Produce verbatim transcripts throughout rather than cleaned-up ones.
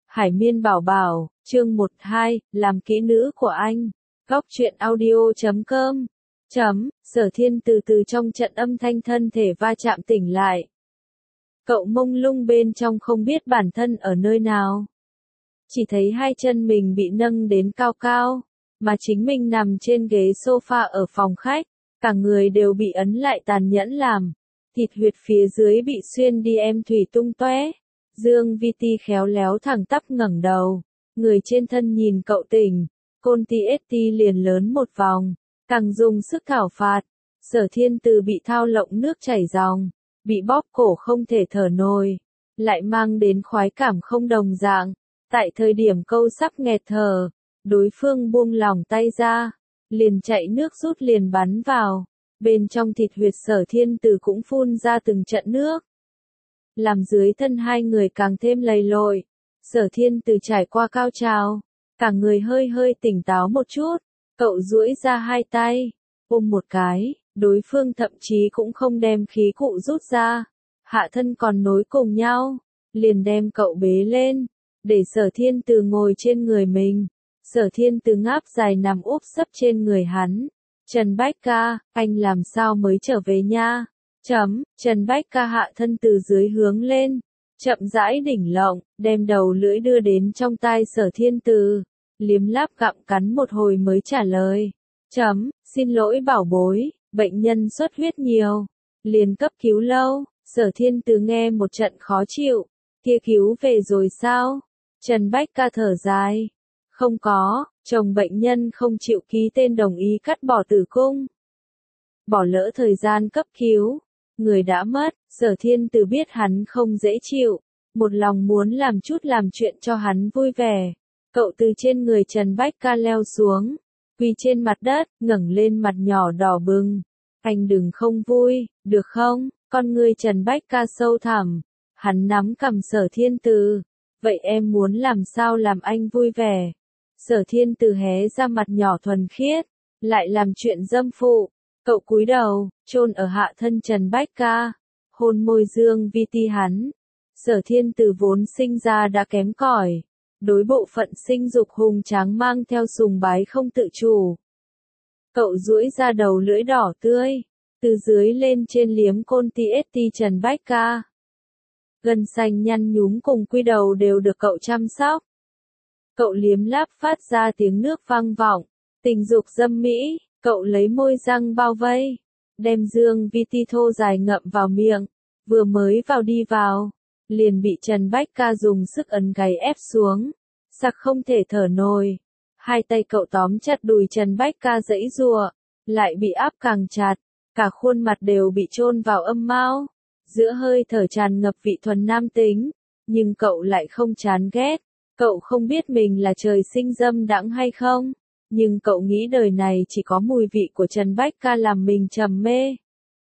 Hải Miên Bảo Bảo, chương một hai, làm kỹ nữ của anh. Góc truyện audio chấm com. Chấm, Sở Thiên từ từ trong trận âm thanh thân thể va chạm tỉnh lại. Cậu mông lung bên trong không biết bản thân ở nơi nào. Chỉ thấy hai chân mình bị nâng đến cao cao, mà chính mình nằm trên ghế sofa ở phòng khách, cả người đều bị ấn lại tàn nhẫn làm. Thịt huyệt phía dưới bị xuyên đi em thủy tung tóe. Dương Vi Ti khéo léo thẳng tắp ngẩng đầu, người trên thân nhìn cậu tỉnh, côn ti ét ti liền lớn một vòng, càng dùng sức thảo phạt. Sở Thiên từ bị thao lộng nước chảy ròng, bị bóp cổ không thể thở nổi, lại mang đến khoái cảm không đồng dạng. Tại thời điểm câu sắp nghẹt thở, đối phương buông lỏng tay ra, liền chạy nước rút liền bắn vào, bên trong thịt huyệt Sở Thiên từ cũng phun ra từng trận nước. Làm dưới thân hai người càng thêm lầy lội. Sở Thiên từ trải qua cao trào, cả người hơi hơi tỉnh táo một chút, cậu duỗi ra hai tay, ôm một cái, đối phương thậm chí cũng không đem khí cụ rút ra, hạ thân còn nối cùng nhau, liền đem cậu bế lên, để Sở Thiên từ ngồi trên người mình. Sở Thiên từ ngáp dài nằm úp sấp trên người hắn. Trần Bách Ca, anh làm sao mới trở về nha? Chấm, Trần Bách Ca hạ thân từ dưới hướng lên, chậm rãi đỉnh lộng, đem đầu lưỡi đưa đến trong tai Sở Thiên từ, liếm láp gặm cắn một hồi mới trả lời. Chấm, xin lỗi bảo bối, bệnh nhân xuất huyết nhiều, liền cấp cứu lâu. Sở Thiên từ nghe một trận khó chịu, kia cứu về rồi sao? Trần Bách Ca thở dài. Không có, chồng bệnh nhân không chịu ký tên đồng ý cắt bỏ tử cung. Bỏ lỡ thời gian cấp cứu. Người đã mất. Sở Thiên từ biết hắn không dễ chịu, một lòng muốn làm chút làm chuyện cho hắn vui vẻ. Cậu từ trên người Trần Bách Ca leo xuống, quỳ trên mặt đất, ngẩng lên mặt nhỏ đỏ bừng. Anh đừng không vui, được không? Con người Trần Bách Ca sâu thẳm, hắn nắm cầm Sở Thiên từ. Vậy em muốn làm sao làm anh vui vẻ? Sở Thiên từ hé ra mặt nhỏ thuần khiết, lại làm chuyện dâm phụ. Cậu cúi đầu, chôn ở hạ thân Trần Bách Ca, hôn môi Dương Vi Ti hắn. Sở Thiên từ vốn sinh ra đã kém cỏi, đối bộ phận sinh dục hùng tráng mang theo sùng bái không tự chủ. Cậu duỗi ra đầu lưỡi đỏ tươi, từ dưới lên trên liếm côn ti ét ti Trần Bách Ca. Gân xanh nhăn nhúm cùng quy đầu đều được cậu chăm sóc. Cậu liếm láp phát ra tiếng nước vang vọng, tình dục dâm mỹ. Cậu lấy môi răng bao vây, đem Dương Vi Ti thô dài ngậm vào miệng, vừa mới vào đi vào, liền bị Trần Bách Ca dùng sức ấn gáy ép xuống, sặc không thể thở nổi. Hai tay cậu tóm chặt đùi Trần Bách Ca giãy giụa, lại bị áp càng chặt, cả khuôn mặt đều bị chôn vào âm mao, giữa hơi thở tràn ngập vị thuần nam tính, nhưng cậu lại không chán ghét. Cậu không biết mình là trời sinh dâm đãng hay không, nhưng cậu nghĩ đời này chỉ có mùi vị của Trần Bách Ca làm mình trầm mê.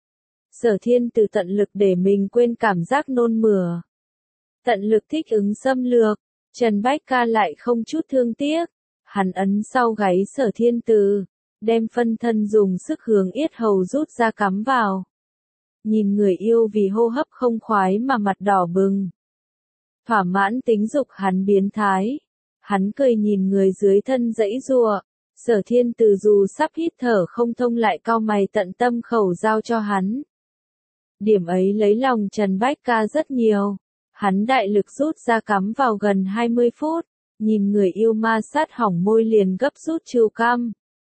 Sở Thiên từ tận lực để mình quên cảm giác nôn mửa, tận lực thích ứng xâm lược. Trần Bách Ca lại không chút thương tiếc, hắn ấn sau gáy Sở Thiên từ, đem phân thân dùng sức hướng yết hầu rút ra cắm vào. Nhìn người yêu vì hô hấp không khoái mà mặt đỏ bừng, thỏa mãn tính dục hắn biến thái. Hắn cười nhìn người dưới thân giãy giụa. Sở Thiên từ dù sắp hít thở không thông lại cau mày tận tâm khẩu giao cho hắn. Điểm ấy lấy lòng Trần Bách Ca rất nhiều. Hắn đại lực rút ra cắm vào gần hai mươi phút, nhìn người yêu ma sát hỏng môi liền gấp rút chiều cam.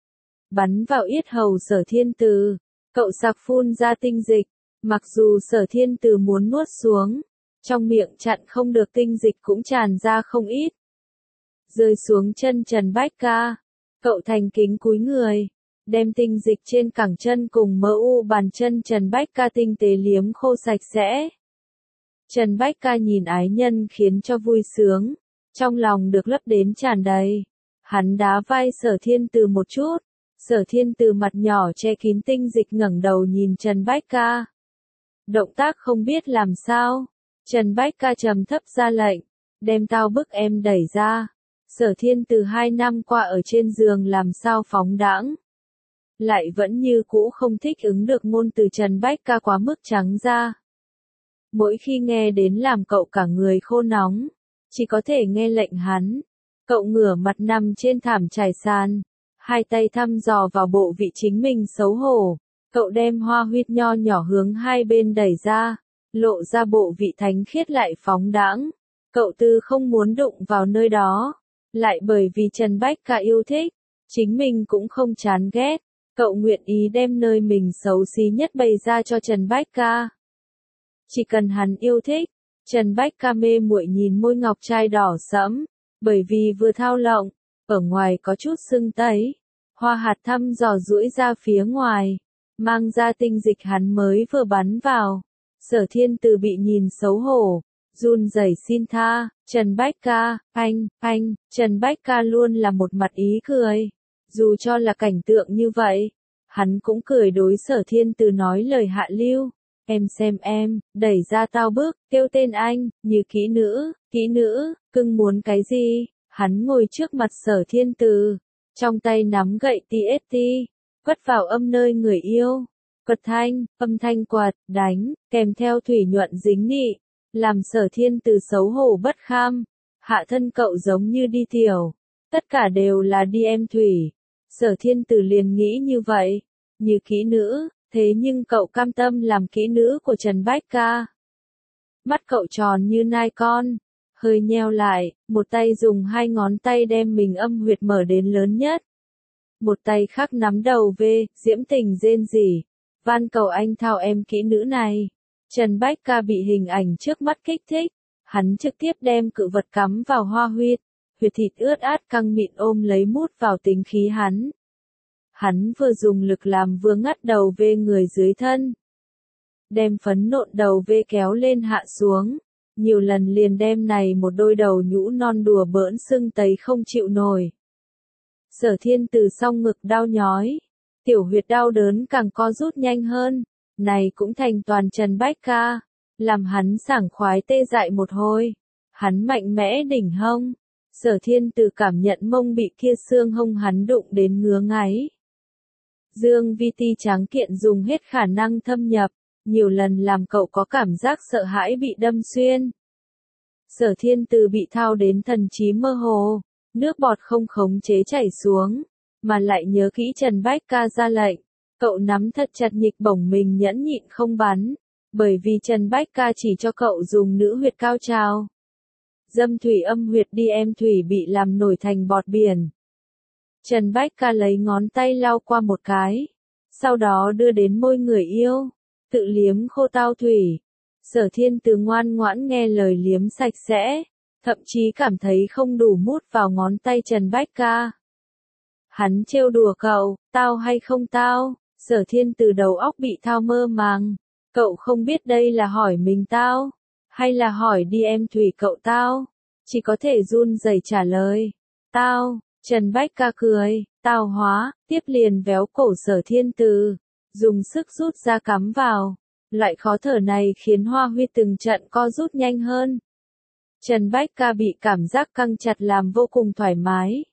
Bắn vào yết hầu Sở Thiên từ, cậu sặc phun ra tinh dịch, mặc dù Sở Thiên từ muốn nuốt xuống, trong miệng chặn không được tinh dịch cũng tràn ra không ít. Rơi xuống chân Trần Bách Ca. Cậu thành kính cúi người, đem tinh dịch trên cẳng chân cùng mỡ u bàn chân Trần Bách Ca tinh tế liếm khô sạch sẽ. Trần Bách Ca nhìn ái nhân khiến cho vui sướng, trong lòng được lấp đến tràn đầy. Hắn đá vai Sở Thiên từ một chút, Sở Thiên từ mặt nhỏ che kín tinh dịch ngẩng đầu nhìn Trần Bách Ca. Động tác không biết làm sao, Trần Bách Ca trầm thấp ra lệnh, đem tao bức em đẩy ra. Sở Thiên từ hai năm qua ở trên giường làm sao phóng đãng, lại vẫn như cũ không thích ứng được ngôn từ Trần Bách Ca quá mức trắng ra. Mỗi khi nghe đến làm cậu cả người khô nóng, chỉ có thể nghe lệnh hắn. Cậu ngửa mặt nằm trên thảm trải sàn, hai tay thăm dò vào bộ vị chính mình xấu hổ. Cậu đem hoa huyết nho nhỏ hướng hai bên đẩy ra, lộ ra bộ vị thánh khiết lại phóng đãng. Cậu tư không muốn đụng vào nơi đó, lại bởi vì Trần Bách Ca yêu thích, chính mình cũng không chán ghét. Cậu nguyện ý đem nơi mình xấu xí nhất bày ra cho Trần Bách Ca. Chỉ cần hắn yêu thích. Trần Bách Ca mê muội nhìn môi ngọc trai đỏ sẫm, bởi vì vừa thao lộng, ở ngoài có chút sưng tấy. Hoa hạt thăm dò duỗi ra phía ngoài, mang ra tinh dịch hắn mới vừa bắn vào. Sở Thiên Từ bị nhìn xấu hổ, run rẩy xin tha. Trần Bách Ca, anh, anh, Trần Bách Ca luôn là một mặt ý cười. Dù cho là cảnh tượng như vậy, hắn cũng cười đối Sở Thiên Từ nói lời hạ lưu. Em xem em, đẩy ra tao bước, kêu tên anh, như kỹ nữ, kỹ nữ, cưng muốn cái gì? Hắn ngồi trước mặt Sở Thiên Từ, trong tay nắm gậy tê ét tê, quất vào âm nơi người yêu. Quật thanh, âm thanh quạt, đánh, kèm theo thủy nhuận dính nị, làm Sở Thiên Từ xấu hổ bất kham. Hạ thân cậu giống như đi tiểu, tất cả đều là đi em thủy. Sở Thiên Từ liền nghĩ như vậy, như kỹ nữ. Thế nhưng cậu cam tâm làm kỹ nữ của Trần Bách Ca. Mắt cậu tròn như nai con, hơi nheo lại, một tay dùng hai ngón tay đem mình âm huyệt mở đến lớn nhất. Một tay khác nắm đầu về, diễm tình rên rỉ, van cầu anh thao em kỹ nữ này. Trần Bách Ca bị hình ảnh trước mắt kích thích, hắn trực tiếp đem cự vật cắm vào hoa huyệt, huyệt thịt ướt át căng mịn ôm lấy mút vào tính khí hắn. Hắn vừa dùng lực làm vừa ngắt đầu về người dưới thân. Đem phấn nộn đầu về kéo lên hạ xuống. Nhiều lần liền đem này một đôi đầu nhũ non đùa bỡn sưng tấy không chịu nổi. Sở Thiên Từ song ngực đau nhói. Tiểu huyệt đau đớn càng co rút nhanh hơn. Này cũng thành toàn Trần Bách Ca. Làm hắn sảng khoái tê dại một hồi. Hắn mạnh mẽ đỉnh hông. Sở Thiên Từ cảm nhận mông bị kia xương hông hắn đụng đến ngứa ngáy. Dương vi ti tráng kiện dùng hết khả năng thâm nhập, nhiều lần làm cậu có cảm giác sợ hãi bị đâm xuyên. Sở Thiên Từ bị thao đến thần trí mơ hồ, nước bọt không khống chế chảy xuống, mà lại nhớ kỹ Trần Bách Ca ra lệnh. Cậu nắm thật chặt nhịp bổng mình nhẫn nhịn không bắn, bởi vì Trần Bách Ca chỉ cho cậu dùng nữ huyệt cao trào. Dâm thủy âm huyệt đi em thủy bị làm nổi thành bọt biển. Trần Bách Ca lấy ngón tay lau qua một cái, sau đó đưa đến môi người yêu, tự liếm khô tao thủy. Sở Thiên Từ ngoan ngoãn nghe lời liếm sạch sẽ, thậm chí cảm thấy không đủ mút vào ngón tay Trần Bách Ca. Hắn trêu đùa cậu, tao hay không tao? Sở Thiên Từ đầu óc bị thao mơ màng, cậu không biết đây là hỏi mình tao, hay là hỏi đi em thủy cậu tao, chỉ có thể run rẩy trả lời, tao. Trần Bách Ca cười, tao hóa, tiếp liền véo cổ Sở Thiên Từ, dùng sức rút ra cắm vào. Loại khó thở này khiến hoa huyết từng trận co rút nhanh hơn. Trần Bách Ca bị cảm giác căng chặt làm vô cùng thoải mái.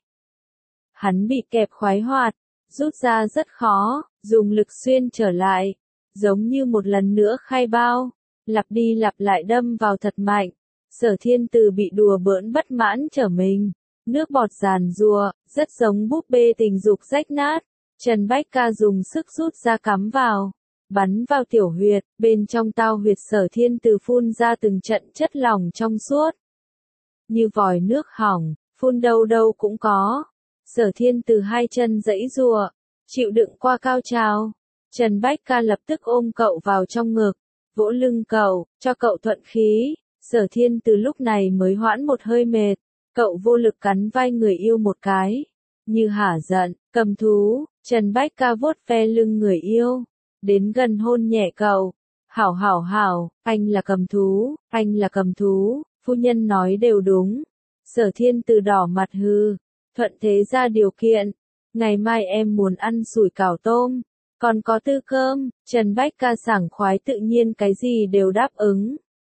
Hắn bị kẹp khoái hoạt, rút ra rất khó, dùng lực xuyên trở lại, giống như một lần nữa khai bao, lặp đi lặp lại đâm vào thật mạnh. Sở Thiên Từ bị đùa bỡn bất mãn trở mình. Nước bọt giàn giụa, rất giống búp bê tình dục rách nát. Trần Bách Ca dùng sức rút ra cắm vào, bắn vào tiểu huyệt, bên trong tao huyệt Sở Thiên Từ phun ra từng trận chất lỏng trong suốt. Như vòi nước hỏng, phun đâu đâu cũng có. Sở Thiên Từ hai chân giãy giụa, chịu đựng qua cao trào. Trần Bách Ca lập tức ôm cậu vào trong ngực, vỗ lưng cậu, cho cậu thuận khí. Sở Thiên Từ lúc này mới hoãn một hơi mệt. Cậu vô lực cắn vai người yêu một cái, như hả giận, cầm thú. Trần Bách Ca vuốt ve lưng người yêu, đến gần hôn nhẹ cậu. Hảo hảo hảo, anh là cầm thú, anh là cầm thú, phu nhân nói đều đúng. Sở Thiên Từ đỏ mặt hừ, thuận thế ra điều kiện, ngày mai em muốn ăn sủi cảo tôm, còn có tư cơm. Trần Bách Ca sảng khoái tự nhiên cái gì đều đáp ứng.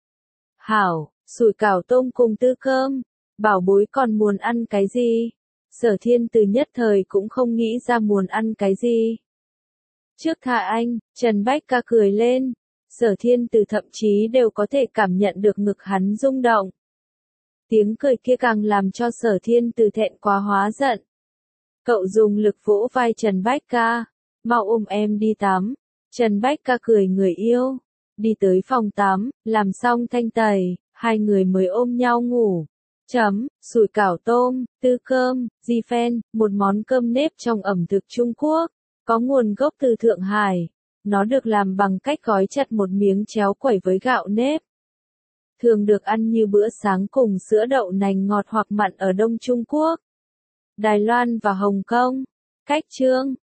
Hảo, sủi cảo tôm cùng tư cơm. Bảo bối còn muốn ăn cái gì? Sở Thiên Từ nhất thời cũng không nghĩ ra muốn ăn cái gì. Trước thả anh, Trần Bách Ca cười lên. Sở Thiên Từ thậm chí đều có thể cảm nhận được ngực hắn rung động. Tiếng cười kia càng làm cho Sở Thiên Từ thẹn quá hóa giận. Cậu dùng lực vỗ vai Trần Bách Ca. Mau ôm em đi tắm. Trần Bách Ca cười người yêu. Đi tới phòng tắm, làm xong thanh tẩy, hai người mới ôm nhau ngủ. Chấm, sủi cảo tôm, tư cơm, di phen, một món cơm nếp trong ẩm thực Trung Quốc, có nguồn gốc từ Thượng Hải. Nó được làm bằng cách gói chặt một miếng chéo quẩy với gạo nếp. Thường được ăn như bữa sáng cùng sữa đậu nành ngọt hoặc mặn ở Đông Trung Quốc, Đài Loan và Hồng Kông. Cách chương